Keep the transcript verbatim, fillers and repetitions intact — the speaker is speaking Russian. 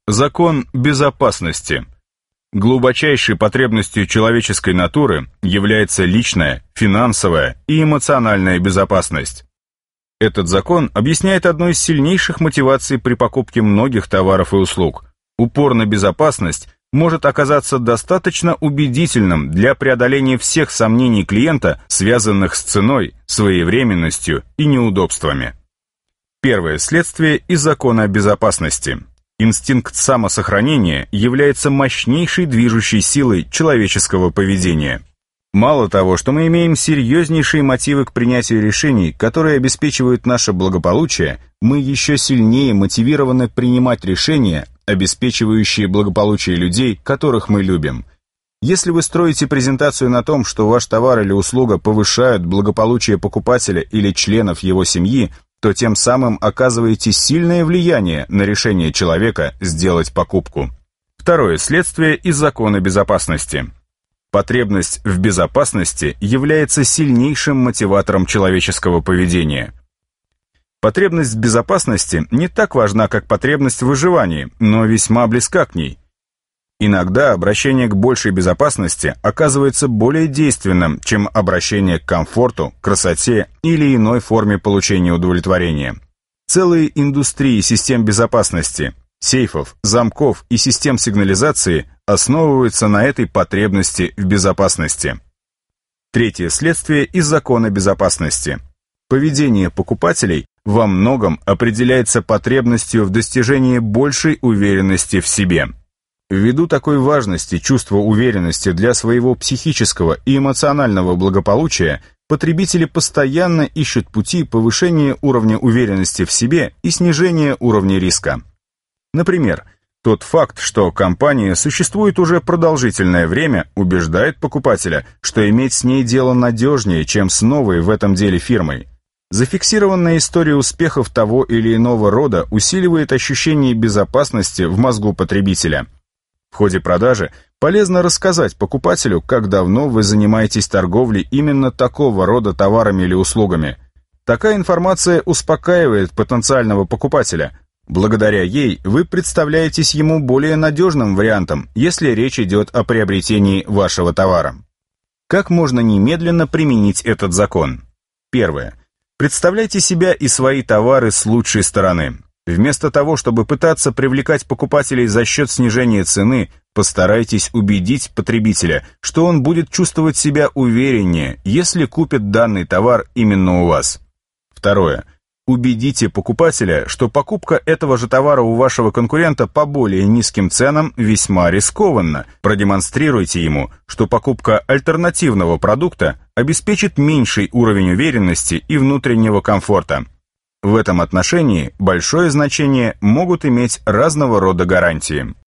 Закон безопасности. Глубочайшей потребностью человеческой натуры является личная, финансовая и эмоциональная безопасность. Этот закон объясняет одну из сильнейших мотиваций при покупке многих товаров и услуг. Упор на безопасность может оказаться достаточно убедительным для преодоления всех сомнений клиента, связанных с ценой, своевременностью и неудобствами. Первое следствие из закона безопасности. Инстинкт самосохранения является мощнейшей движущей силой человеческого поведения. Мало того, что мы имеем серьезнейшие мотивы к принятию решений, которые обеспечивают наше благополучие, мы еще сильнее мотивированы принимать решения, обеспечивающие благополучие людей, которых мы любим. Если вы строите презентацию на том, что ваш товар или услуга повышают благополучие покупателя или членов его семьи, то тем самым оказываете сильное влияние на решение человека сделать покупку. Второе следствие из закона безопасности. Потребность в безопасности является сильнейшим мотиватором человеческого поведения. Потребность в безопасности не так важна, как потребность в выживании, но весьма близка к ней. Иногда обращение к большей безопасности оказывается более действенным, чем обращение к комфорту, красоте или иной форме получения удовлетворения. Целые индустрии систем безопасности, сейфов, замков и систем сигнализации основываются на этой потребности в безопасности. Третье следствие из закона безопасности. Поведение покупателей во многом определяется потребностью в достижении большей уверенности в себе. Ввиду такой важности чувства уверенности для своего психического и эмоционального благополучия, потребители постоянно ищут пути повышения уровня уверенности в себе и снижения уровня риска. Например, тот факт, что компания существует уже продолжительное время, убеждает покупателя, что иметь с ней дело надежнее, чем с новой в этом деле фирмой. Зафиксированная история успехов того или иного рода усиливает ощущение безопасности в мозгу потребителя. В ходе продажи полезно рассказать покупателю, как давно вы занимаетесь торговлей именно такого рода товарами или услугами. Такая информация успокаивает потенциального покупателя. Благодаря ей вы представляетесь ему более надежным вариантом, если речь идет о приобретении вашего товара. Как можно немедленно применить этот закон? Первое. Представляйте себя и свои товары с лучшей стороны. Вместо того, чтобы пытаться привлекать покупателей за счет снижения цены, постарайтесь убедить потребителя, что он будет чувствовать себя увереннее, если купит данный товар именно у вас. Второе. Убедите покупателя, что покупка этого же товара у вашего конкурента по более низким ценам весьма рискованна. Продемонстрируйте ему, что покупка альтернативного продукта обеспечит меньший уровень уверенности и внутреннего комфорта. В этом отношении большое значение могут иметь разного рода гарантии.